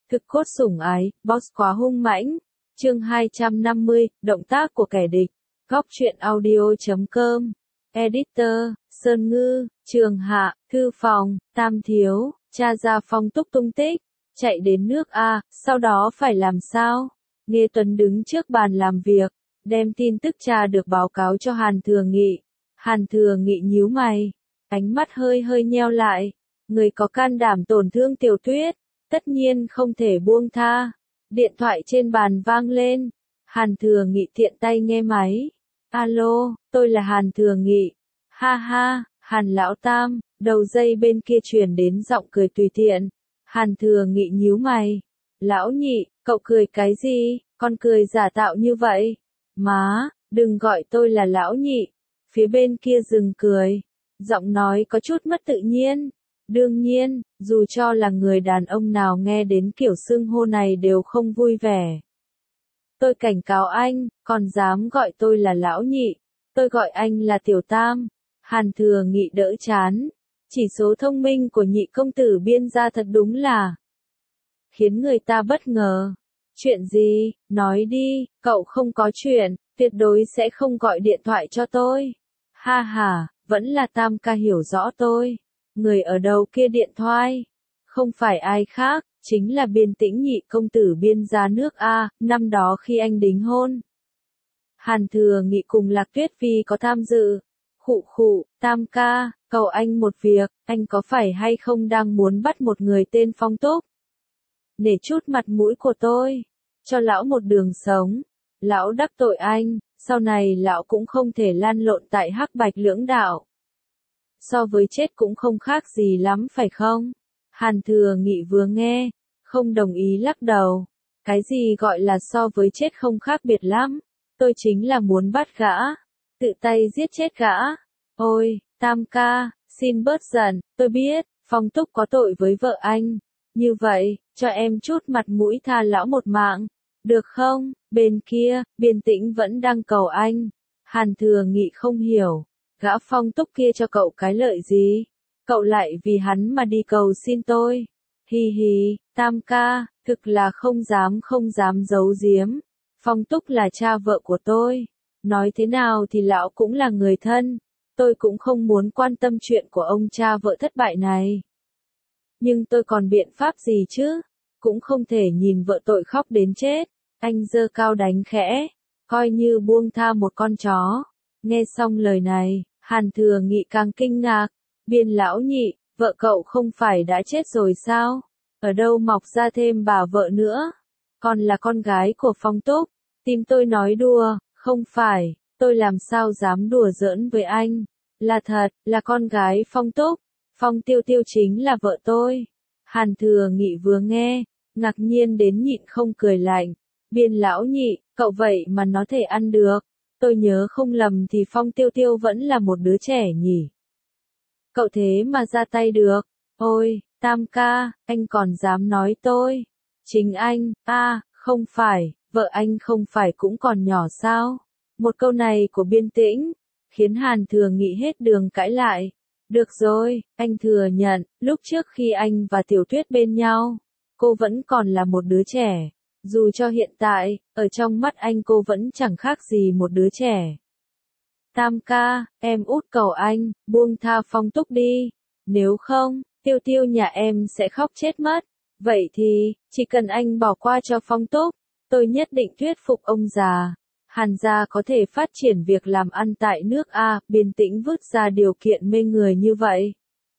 Thực cốt sủng ái, boss quá hung mãnh. Chương 250, động tác của kẻ địch. Góc truyện audio.com. Editor, Sơn Ngư, Trường Hạ, Thư Phòng, Tam Thiếu, tra ra Phong Túc tung tích. Chạy đến nước A, sau đó phải làm sao? Nghe Tuấn đứng trước bàn làm việc, đem tin tức tra được báo cáo cho Hàn Thừa Nghị. Hàn Thừa Nghị nhíu mày, ánh mắt hơi hơi nheo lại. Người có can đảm tổn thương Tiểu Tuyết, tất nhiên không thể buông tha. Điện thoại trên bàn vang lên. Hàn Thừa Nghị tiện tay nghe máy. Alo, tôi là Hàn Thừa Nghị. Ha ha, Hàn Lão Tam, đầu dây bên kia truyền đến giọng cười tùy tiện. Hàn Thừa Nghị nhíu mày. Lão Nhị, cậu cười cái gì, con cười giả tạo như vậy? Má, đừng gọi tôi là Lão Nhị. Phía bên kia dừng cười. Giọng nói có chút mất tự nhiên. Đương nhiên, dù cho là người đàn ông nào nghe đến kiểu xưng hô này đều không vui vẻ. Tôi cảnh cáo anh, còn dám gọi tôi là Lão Nhị. Tôi gọi anh là Tiểu Tam. Hàn Thừa Nghị đỡ chán. Chỉ số thông minh của nhị công tử Biên gia thật đúng là khiến người ta bất ngờ. Chuyện gì, nói đi, cậu không có chuyện, tuyệt đối sẽ không gọi điện thoại cho tôi. Ha ha, vẫn là Tam ca hiểu rõ tôi. Người ở đầu kia điện thoại, không phải ai khác, chính là Biên Tĩnh nhị công tử Biên gia nước A, năm đó khi anh đính hôn. Hàn Thừa Nghị cùng Lạc Tuyết Phi có tham dự. Khụ khụ, Tam ca, cầu anh một việc, anh có phải hay không đang muốn bắt một người tên Phong Túc? Nể chút mặt mũi của tôi, cho lão một đường sống. Lão đắc tội anh, sau này lão cũng không thể lan lộn tại hắc bạch lưỡng đạo. So với chết cũng không khác gì lắm phải không? Hàn Thừa Nghị vừa nghe, không đồng ý lắc đầu. Cái gì gọi là so với chết không khác biệt lắm? Tôi chính là muốn bắt gã, tự tay giết chết gã. Ôi, Tam ca, xin bớt giận, tôi biết, Phong Túc có tội với vợ anh. Như vậy, cho em chút mặt mũi tha lão một mạng. Được không? Bên kia, Biên Tĩnh vẫn đang cầu anh. Hàn Thừa Nghị không hiểu. Gã Phong Túc kia cho cậu cái lợi gì? Cậu lại vì hắn mà đi cầu xin tôi. Hi hi, Tam ca, thực là không dám giấu giếm. Phong Túc là cha vợ của tôi. Nói thế nào thì lão cũng là người thân. Tôi cũng không muốn quan tâm chuyện của ông cha vợ thất bại này. Nhưng tôi còn biện pháp gì chứ? Cũng không thể nhìn vợ tội khóc đến chết. Anh giơ cao đánh khẽ, coi như buông tha một con chó. Nghe xong lời này, Hàn Thừa Nghị càng kinh ngạc. Biên Lão Nhị, vợ cậu không phải đã chết rồi sao? Ở đâu mọc ra thêm bà vợ nữa? Còn là con gái của Phong Túc. Tim tôi nói đùa, không phải, tôi làm sao dám đùa giỡn với anh. Là thật, là con gái Phong Túc. Phong Tiêu Tiêu chính là vợ tôi. Hàn Thừa Nghị vừa nghe, ngạc nhiên đến nhịn không cười lạnh. Biên Lão Nhị, cậu vậy mà nó thể ăn được. Tôi nhớ không lầm thì Phong Tiêu Tiêu vẫn là một đứa trẻ nhỉ. Cậu thế mà ra tay được. Ôi, Tam ca, anh còn dám nói tôi. Chính anh, không phải, vợ anh không phải cũng còn nhỏ sao? Một câu này của Biên Tĩnh, khiến Hàn Thừa Nghị hết đường cãi lại. Được rồi, anh thừa nhận, lúc trước khi anh và Tiểu Tuyết bên nhau, cô vẫn còn là một đứa trẻ. Dù cho hiện tại, ở trong mắt anh cô vẫn chẳng khác gì một đứa trẻ. Tam ca, em út cầu anh, buông tha Phong Túc đi. Nếu không, Tiêu Tiêu nhà em sẽ khóc chết mất. Vậy thì, chỉ cần anh bỏ qua cho Phong Túc, tôi nhất định thuyết phục ông già. Hàn gia có thể phát triển việc làm ăn tại nước A, Biên Tĩnh vứt ra điều kiện mê người như vậy.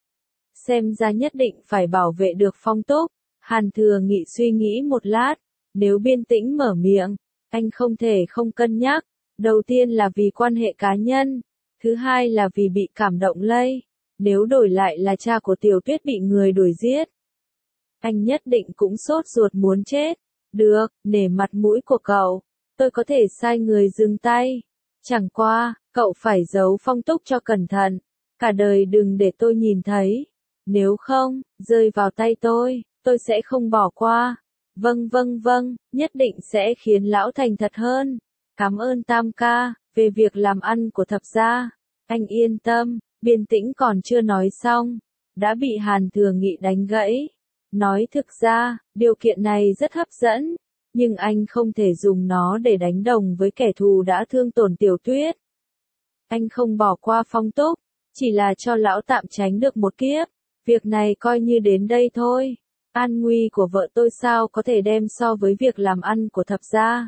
Xem ra nhất định phải bảo vệ được Phong Túc. Hàn Thừa Nghị suy nghĩ một lát. Nếu Biên Tĩnh mở miệng, anh không thể không cân nhắc. Đầu tiên là vì quan hệ cá nhân. Thứ hai là vì bị cảm động lây. Nếu đổi lại là cha của Tiểu Tuyết bị người đuổi giết, anh nhất định cũng sốt ruột muốn chết. Được, nể mặt mũi của cậu, tôi có thể sai người dừng tay. Chẳng qua, cậu phải giấu Phong Túc cho cẩn thận. Cả đời đừng để tôi nhìn thấy. Nếu không, rơi vào tay tôi sẽ không bỏ qua. Vâng, nhất định sẽ khiến lão thành thật hơn. Cảm ơn Tam ca, về việc làm ăn của Thập gia. Anh yên tâm, Biên Tĩnh còn chưa nói xong, đã bị Hàn Thừa Nghị đánh gãy. Nói thực ra, điều kiện này rất hấp dẫn, nhưng anh không thể dùng nó để đánh đồng với kẻ thù đã thương tổn Tiểu Tuyết. Anh không bỏ qua Phong Túc, chỉ là cho lão tạm tránh được một kiếp, việc này coi như đến đây thôi. An nguy của vợ tôi sao có thể đem so với việc làm ăn của Thập gia.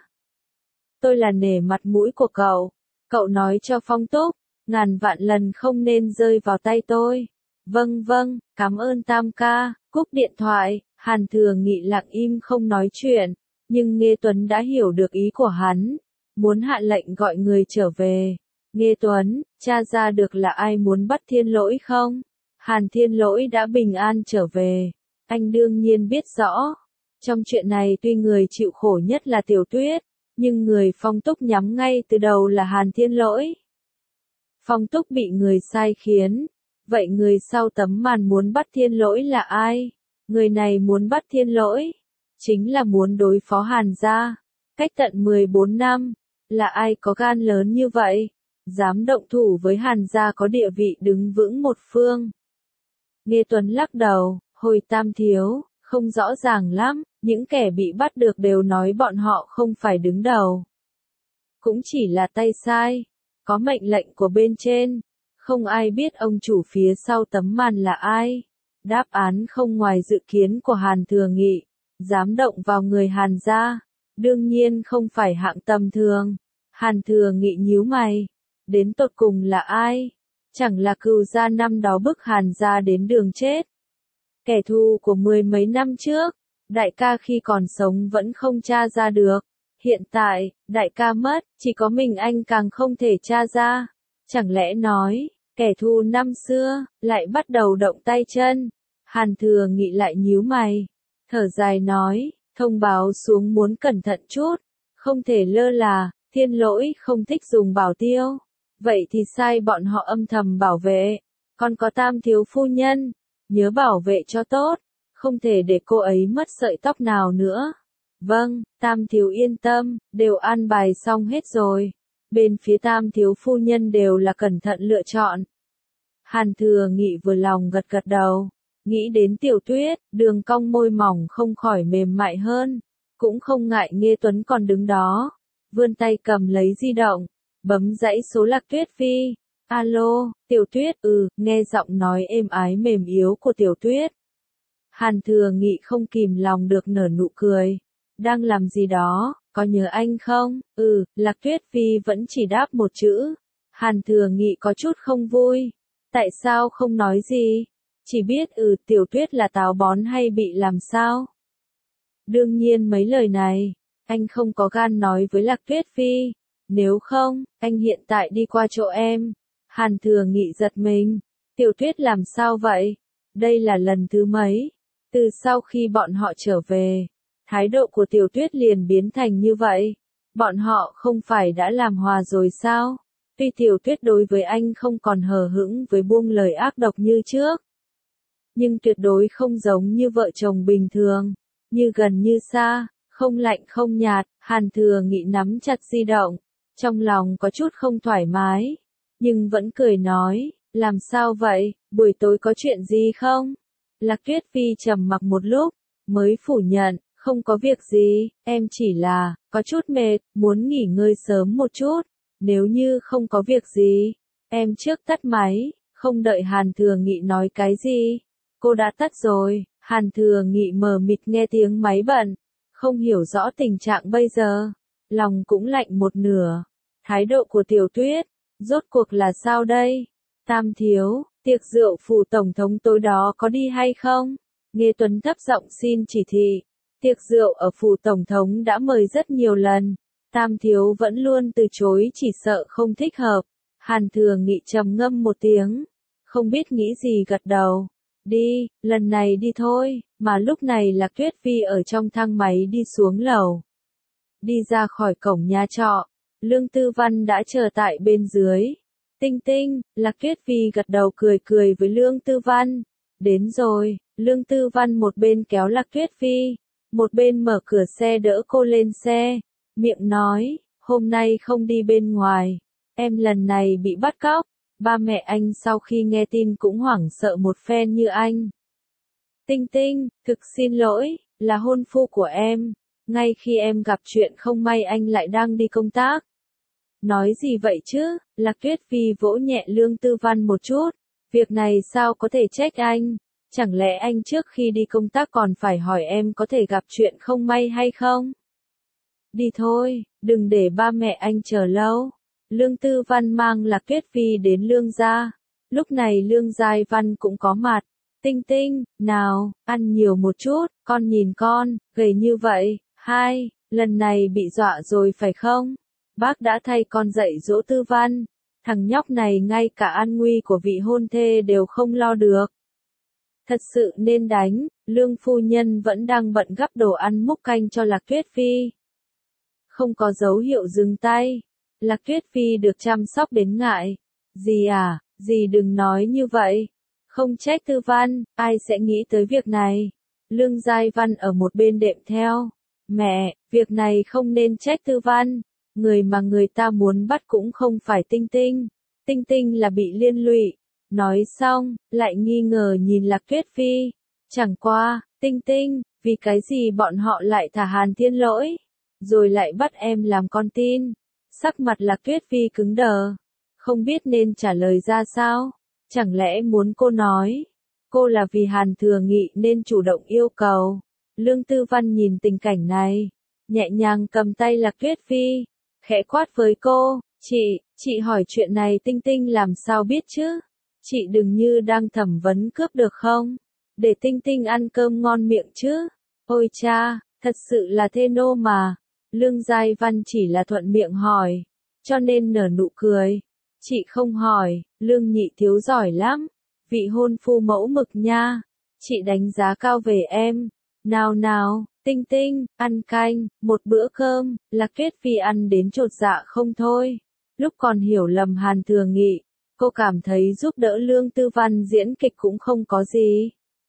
Tôi là nể mặt mũi của cậu nói cho Phong Túc, ngàn vạn lần không nên rơi vào tay tôi. Vâng vâng, cảm ơn Tam ca, cúp điện thoại, Hàn Thừa Nghị lặng im không nói chuyện, nhưng Nghê Tuấn đã hiểu được ý của hắn, muốn hạ lệnh gọi người trở về. Nghê Tuấn, tra ra được là ai muốn bắt Thiên Lỗi không? Hàn Thiên Lỗi đã bình an trở về, anh đương nhiên biết rõ. Trong chuyện này tuy người chịu khổ nhất là Tiểu Tuyết, nhưng người Phong Túc nhắm ngay từ đầu là Hàn Thiên Lỗi. Phong Túc bị người sai khiến, vậy người sau tấm màn muốn bắt Thiên Lỗi là ai? Người này muốn bắt Thiên Lỗi, chính là muốn đối phó Hàn gia. Cách tận 14 năm, là ai có gan lớn như vậy? Dám động thủ với Hàn gia có địa vị đứng vững một phương. Nghê Tuấn lắc đầu, hồi Tam thiếu, không rõ ràng lắm, những kẻ bị bắt được đều nói bọn họ không phải đứng đầu. Cũng chỉ là tay sai, có mệnh lệnh của bên trên, không ai biết ông chủ phía sau tấm màn là ai. Đáp án không ngoài dự kiến của Hàn Thừa Nghị, dám động vào người Hàn gia, đương nhiên không phải hạng tầm thường. Hàn Thừa Nghị nhíu mày, đến tột cùng là ai? Chẳng là Cừu gia năm đó bức Hàn gia đến đường chết. Kẻ thù của 10 mấy năm trước, đại ca khi còn sống vẫn không tra ra được. Hiện tại, đại ca mất, chỉ có mình anh càng không thể tra ra. Chẳng lẽ nói, kẻ thù năm xưa, lại bắt đầu động tay chân? Hàn Thừa Nghị lại nhíu mày, thở dài nói, thông báo xuống muốn cẩn thận chút, không thể lơ là, Thiên Lỗi không thích dùng bảo tiêu. Vậy thì sai bọn họ âm thầm bảo vệ, còn có Tam thiếu phu nhân, nhớ bảo vệ cho tốt, không thể để cô ấy mất sợi tóc nào nữa. Vâng, Tam thiếu yên tâm, đều an bài xong hết rồi. Bên phía Tam thiếu phu nhân đều là cẩn thận lựa chọn. Hàn Thừa Nghị vừa lòng gật gật đầu, nghĩ đến Tiểu Tuyết, đường cong môi mỏng không khỏi mềm mại hơn, cũng không ngại Nghê Tuấn còn đứng đó, vươn tay cầm lấy di động, bấm dãy số Lạc Tuyết Phi. Alo, Tiểu Tuyết, nghe giọng nói êm ái mềm yếu của Tiểu Tuyết. Hàn Thừa Nghị không kìm lòng được nở nụ cười. Đang làm gì đó, có nhớ anh không? Lạc Tuyết Phi vẫn chỉ đáp một chữ. Hàn Thừa Nghị có chút không vui. Tại sao không nói gì? Chỉ biết Tiểu Tuyết là táo bón hay bị làm sao? Đương nhiên mấy lời này, anh không có gan nói với Lạc Tuyết Phi. Nếu không, anh hiện tại đi qua chỗ em. Hàn Thừa Nghị giật mình. Tiểu Tuyết làm sao vậy? Đây là lần thứ mấy? Từ sau khi bọn họ trở về, thái độ của Tiểu Tuyết liền biến thành như vậy. Bọn họ không phải đã làm hòa rồi sao? Tuy Tiểu Tuyết đối với anh không còn hờ hững với buông lời ác độc như trước, nhưng tuyệt đối không giống như vợ chồng bình thường, như gần như xa, không lạnh không nhạt. Hàn Thừa Nghị nắm chặt di động, trong lòng có chút không thoải mái, nhưng vẫn cười nói, làm sao vậy, buổi tối có chuyện gì không? Lạc Tuyết Phi trầm mặc một lúc, mới phủ nhận, không có việc gì, em chỉ là, có chút mệt, muốn nghỉ ngơi sớm một chút, nếu như không có việc gì, em trước tắt máy. Không đợi Hàn Thừa Nghị nói cái gì, cô đã tắt rồi. Hàn Thừa Nghị mờ mịt nghe tiếng máy bận, không hiểu rõ tình trạng bây giờ, lòng cũng lạnh một nửa. Thái độ của Tiểu Tuyết, rốt cuộc là sao đây? Tam thiếu, tiệc rượu phủ tổng thống tối đó có đi hay không? Nghê Tuấn thấp giọng xin chỉ thị. Tiệc rượu ở phủ tổng thống đã mời rất nhiều lần, Tam thiếu vẫn luôn từ chối, chỉ sợ không thích hợp. Hàn Thừa Nghị trầm ngâm một tiếng, không biết nghĩ gì gật đầu. Đi, lần này đi thôi. Mà lúc này Lạc Tuyết Phi ở trong thang máy đi xuống lầu. Đi ra khỏi cổng nhà trọ, Lương Tư Văn đã chờ tại bên dưới. Tinh Tinh, Lạc Tuyết Phi gật đầu cười cười với Lương Tư Văn. Đến rồi. Lương Tư Văn một bên kéo Lạc Tuyết Phi, một bên mở cửa xe đỡ cô lên xe, miệng nói, hôm nay không đi bên ngoài, em lần này bị bắt cóc. Ba mẹ anh sau khi nghe tin cũng hoảng sợ một phen như anh. Tinh Tinh, thực xin lỗi, là hôn phu của em. Ngay khi em gặp chuyện không may anh lại đang đi công tác. Nói gì vậy chứ? Lạc Tuyết Phi vỗ nhẹ Lương Tư Văn một chút. Việc này sao có thể trách anh? Chẳng lẽ anh trước khi đi công tác còn phải hỏi em có thể gặp chuyện không may hay không? Đi thôi, đừng để ba mẹ anh chờ lâu. Lương Tư Văn mang Lạc Tuyết Phi đến Lương gia. Lúc này Lương Giai Văn cũng có mặt. Tinh Tinh, nào, ăn nhiều một chút, con nhìn con, gầy như vậy. Hai, lần này bị dọa rồi phải không? Bác đã thay con dạy dỗ Tư Văn. Thằng nhóc này ngay cả an nguy của vị hôn thê đều không lo được. Thật sự nên đánh, Lương phu nhân vẫn đang bận gắp đồ ăn múc canh cho Lạc Tuyết Phi. Không có dấu hiệu dừng tay. Lạc Tuyết Phi được chăm sóc đến ngại. Dì à, dì đừng nói như vậy. Không trách Tư Văn, ai sẽ nghĩ tới việc này. Lương Giai Văn ở một bên đệm theo. Mẹ, việc này không nên trách Tư Văn. Người mà người ta muốn bắt cũng không phải Tinh Tinh. Tinh Tinh là bị liên lụy. Nói xong, lại nghi ngờ nhìn Lạc Tuyết Phi. Chẳng qua, Tinh Tinh, vì cái gì bọn họ lại thả Hàn Thiên Lỗi? Rồi lại bắt em làm con tin. Sắc mặt Lạc Tuyết Phi cứng đờ. Không biết nên trả lời ra sao. Chẳng lẽ muốn cô nói. Cô là vì Hàn Thừa Nghị nên chủ động yêu cầu. Lương Tư Văn nhìn tình cảnh này. Nhẹ nhàng cầm tay Lạc Tuyết Phi. Khẽ quát với cô. Chị hỏi chuyện này Tinh Tinh làm sao biết chứ? Chị đừng như đang thẩm vấn cướp được không? Để Tinh Tinh ăn cơm ngon miệng chứ. Ôi cha, thật sự là thê nô mà. Lương Giai Văn chỉ là thuận miệng hỏi. Cho nên nở nụ cười. Chị không hỏi, Lương nhị thiếu giỏi lắm. Vị hôn phu mẫu mực nha. Chị đánh giá cao về em. Nào nào, Tinh Tinh, ăn canh, một bữa cơm. Lạc Tuyết Phi ăn đến chột dạ không thôi. Lúc còn hiểu lầm Hàn Thừa Nghị, cô cảm thấy giúp đỡ Lương Tư Văn diễn kịch cũng không có gì.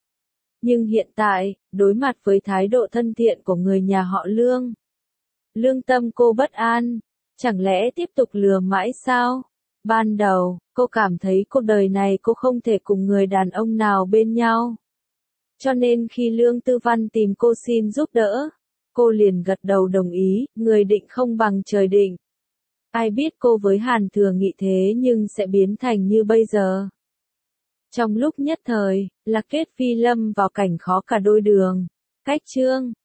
Nhưng hiện tại, đối mặt với thái độ thân thiện của người nhà họ Lương, lương tâm cô bất an. Chẳng lẽ tiếp tục lừa mãi sao? Ban đầu, cô cảm thấy cuộc đời này cô không thể cùng người đàn ông nào bên nhau. Cho nên khi Lương Tư Văn tìm cô xin giúp đỡ, cô liền gật đầu đồng ý, người định không bằng trời định. Ai biết cô với Hàn Thừa Nghị thế nhưng sẽ biến thành như bây giờ. Trong lúc nhất thời, Lạc Tuyết Phi lâm vào cảnh khó cả đôi đường. Cách chương